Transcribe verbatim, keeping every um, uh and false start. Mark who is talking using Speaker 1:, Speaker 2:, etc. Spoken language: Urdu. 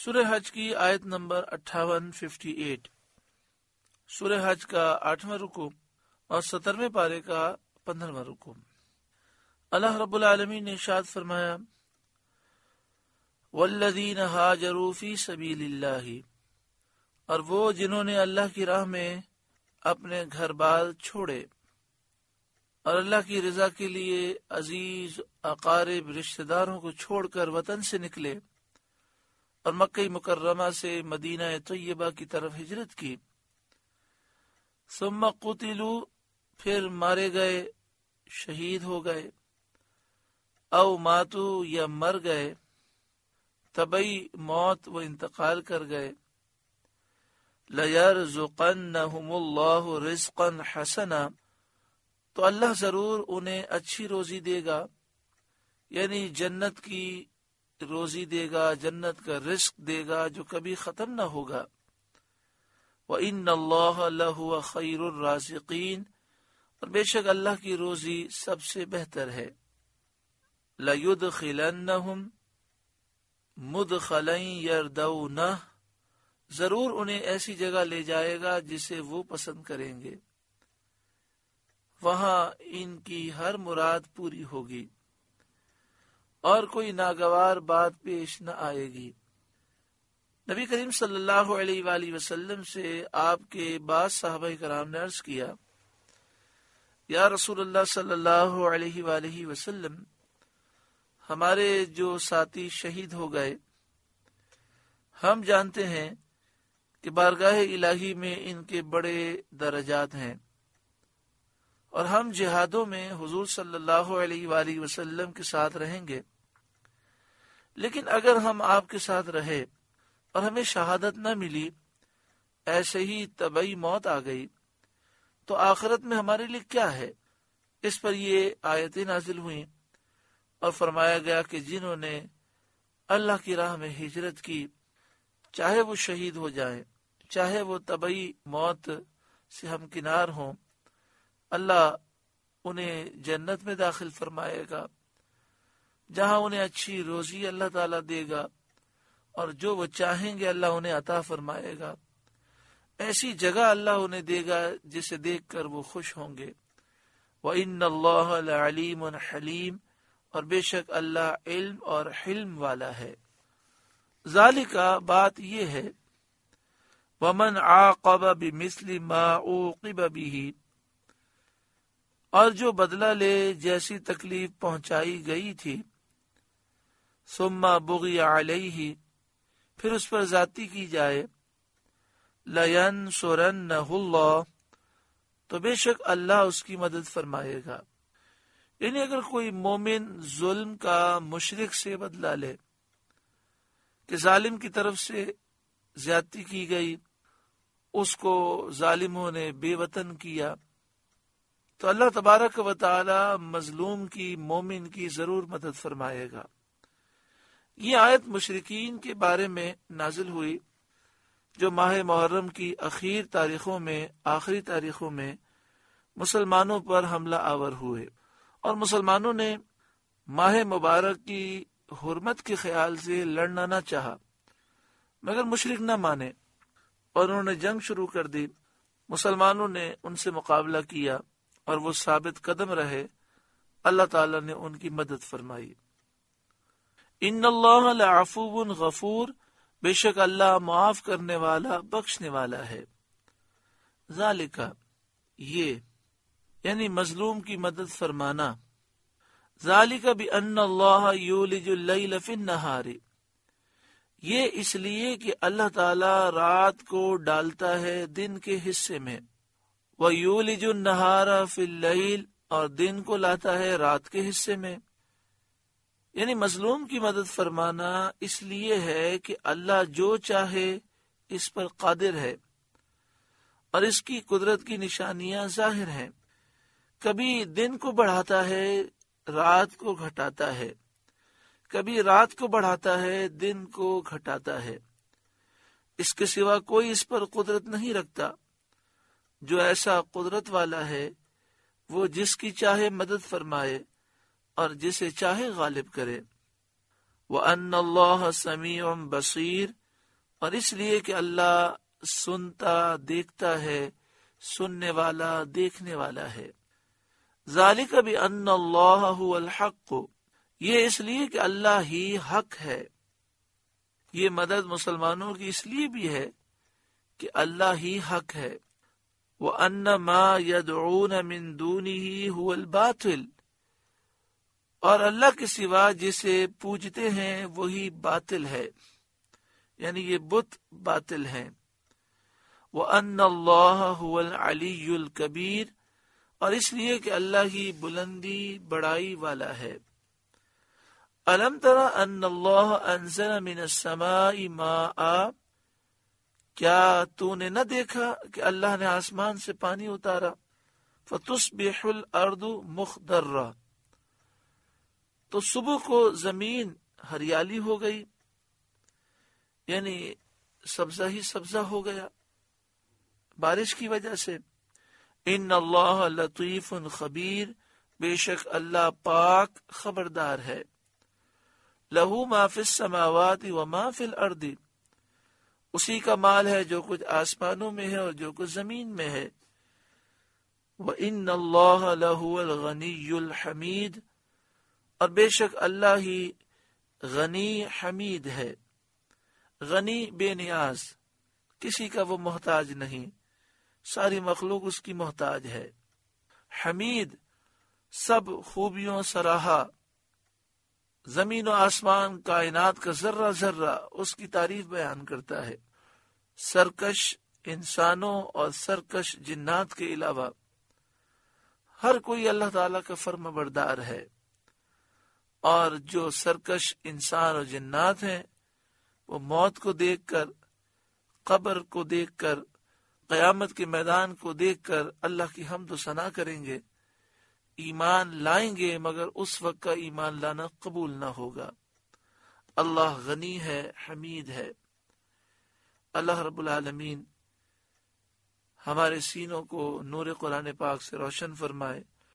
Speaker 1: سورہ حج کی آیت نمبر اٹھاون ففٹی ایٹ، سورہ حج کا آٹھواں رکوع اور سترویں پارے کا پندرہواں رکوع۔ اللہ رب العالمین نے ارشاد فرمایا، والذین ہاجروا فی سبیل اللہ، اور وہ جنہوں نے اللہ کی راہ میں اپنے گھر بار چھوڑے اور اللہ کی رضا کے لیے عزیز اقارب رشتہ داروں کو چھوڑ کر وطن سے نکلے اور مکہ مکرمہ سے مدینہ طیبہ کی طرف ہجرت کی، ثم قتلوا، پھر مارے گئے، شہید ہو گئے، او ماتو، یا مر گئے، طبعی موت و انتقال کر گئے، لَيَرْزُقَنَّهُمُ اللَّهُ رِزْقًا حَسَنًا، تو اللہ ضرور انہیں اچھی روزی دے گا، یعنی جنت کی روزی دے گا، جنت کا رزق دے گا جو کبھی ختم نہ ہوگا۔ وَإِنَّ اللَّهَ لَهُوَ خَيْرُ الرَّازِقِينَ، اور بے شک اللہ کی روزی سب سے بہتر ہے۔ لَيُدْخِلَنَّهُمْ مُدْخَلًا يَرْضَوْنَهُ، ضرور انہیں ایسی جگہ لے جائے گا جسے وہ پسند کریں گے، وہاں ان کی ہر مراد پوری ہوگی اور کوئی ناگوار بات پیش نہ آئے گی۔ نبی کریم صلی اللہ علیہ وآلہ وسلم سے آپ کے بعض صحابہ کرام نے عرض کیا، یا رسول اللہ صلی اللہ علیہ وآلہ وسلم، ہمارے جو ساتھی شہید ہو گئے، ہم جانتے ہیں کہ بارگاہ الہی میں ان کے بڑے درجات ہیں، اور ہم جہادوں میں حضور صلی اللہ علیہ وآلہ وسلم کے ساتھ رہیں گے، لیکن اگر ہم آپ کے ساتھ رہے اور ہمیں شہادت نہ ملی، ایسے ہی طبعی موت آ گئی، تو آخرت میں ہمارے لیے کیا ہے؟ اس پر یہ آیتیں نازل ہوئیں اور فرمایا گیا کہ جنہوں نے اللہ کی راہ میں ہجرت کی، چاہے وہ شہید ہو جائیں، چاہے وہ طبعی موت سے ہمکنار ہوں، اللہ انہیں جنت میں داخل فرمائے گا، جہاں انہیں اچھی روزی اللہ تعالیٰ دے گا، اور جو وہ چاہیں گے اللہ انہیں عطا فرمائے گا، ایسی جگہ اللہ انہیں دے گا جسے دیکھ کر وہ خوش ہوں گے۔ وَإِنَّ اللَّهَ لَعَلِيمٌ حَلِيمٌ، اور بے شک اللہ علم اور حلم والا ہے۔ ذالک، بات یہ ہے، وَمَنْ عَاقَبَ بِمِثْلِ مَا عُوقِبَ بِهِ، اور جو بدلہ لے جیسی تکلیف پہنچائی گئی تھی، ثم بغی علیہ، پھر اس پر زیادتی کی جائے، لَيَنْصُرَنَّهُ اللَّهُ، تو بے شک اللہ اس کی مدد فرمائے گا۔ یعنی اگر کوئی مومن ظلم کا مشرک سے بدلہ لے کہ ظالم کی طرف سے زیادتی کی گئی، اس کو ظالموں نے بے وطن کیا، تو اللہ تبارک و تعالی مظلوم کی، مومن کی ضرور مدد فرمائے گا۔ یہ آیت مشرکین کے بارے میں نازل ہوئی جو ماہ محرم کی اخیر تاریخوں میں آخری تاریخوں میں مسلمانوں پر حملہ آور ہوئے، اور مسلمانوں نے ماہ مبارک کی حرمت کے خیال سے لڑنا نہ چاہا، مگر مشرک نہ مانے اور انہوں نے جنگ شروع کر دی۔ مسلمانوں نے ان سے مقابلہ کیا اور وہ ثابت قدم رہے، اللہ تعالیٰ نے ان کی مدد فرمائی۔ ان اللہ لعفو غفور، بے شک اللہ معاف کرنے والا، بخشنے والا ہے۔ ذالک، یہ یعنی مظلوم کی مدد فرمانا، ذالک بان اللہ یولج اللیل فی النہار، یہ اس لیے کہ اللہ تعالیٰ رات کو ڈالتا ہے دن کے حصے میں، وَيُولِجُ النَّهَارَ فِي اللَّيْلِ، اور دن کو لاتا ہے رات کے حصے میں۔ یعنی مظلوم کی مدد فرمانا اس لیے ہے کہ اللہ جو چاہے اس پر قادر ہے، اور اس کی قدرت کی نشانیاں ظاہر ہیں۔ کبھی دن کو بڑھاتا ہے، رات کو گھٹاتا ہے، کبھی رات کو بڑھاتا ہے، دن کو گھٹاتا ہے۔ اس کے سوا کوئی اس پر قدرت نہیں رکھتا۔ جو ایسا قدرت والا ہے وہ جس کی چاہے مدد فرمائے اور جسے چاہے غالب کرے۔ وَأَنَّ اللَّهَ سَمِيعٌ بَصِيرٌ، اور اس لیے کہ اللہ سنتا دیکھتا ہے، سننے والا دیکھنے والا ہے۔ ذالک بأن اللہ هو الحق، یہ اس لیے کہ اللہ ہی حق ہے۔ یہ مدد مسلمانوں کی اس لیے بھی ہے کہ اللہ ہی حق ہے۔ وَأَنَّ مَا يَدْعُونَ مِن دُونِهِ هُوَ الْبَاطِلُ، اور اللہ کے سوا جسے پوجتے ہیں وہی باطل ہے، یعنی یہ بت باطل ہیں۔ وَأَنَّ اللَّهَ هُوَ الْعَلِيُّ الْكَبِيرُ، اور اس لیے کہ اللہ ہی بلندی بڑائی والا ہے۔ أَلَمْ تَرَ أَنَّ اللَّهَ أَنزَلَ مِنَ السَّمَاءِ مَاءً، کیا تو نے نہ دیکھا کہ اللہ نے آسمان سے پانی اتارا؟ فَتُصْبِحُ الْأَرْضُ مُخْضَرَّةً، تو صبح کو زمین ہریالی ہو گئی، یعنی سبزہ ہی سبزہ ہو گیا بارش کی وجہ سے۔ ان اللہ لطیف خبیر، بے شک اللہ پاک خبردار ہے۔ لہو ما فی السماوات و ما فی الارض، اسی کا مال ہے جو کچھ آسمانوں میں ہے اور جو کچھ زمین میں ہے۔ وَإِنَّ اللَّهَ لَهُوَ الْغَنِيُّ الْحَمِيدُ، اور بے شک اللہ ہی غنی حمید ہے۔ غنی بے نیاز، کسی کا وہ محتاج نہیں، ساری مخلوق اس کی محتاج ہے۔ حمید، سب خوبیوں سراہا، زمین و آسمان کائنات کا ذرہ ذرہ اس کی تعریف بیان کرتا ہے۔ سرکش انسانوں اور سرکش جنات کے علاوہ ہر کوئی اللہ تعالیٰ کا فرما بردار ہے، اور جو سرکش انسان اور جنات ہیں وہ موت کو دیکھ کر، قبر کو دیکھ کر، قیامت کے میدان کو دیکھ کر اللہ کی حمد و ثنا کریں گے، ایمان لائیں گے، مگر اس وقت کا ایمان لانا قبول نہ ہوگا۔ اللہ غنی ہے، حمید ہے۔ اللہ رب العالمین ہمارے سینوں کو نور قرآن پاک سے روشن فرمائے،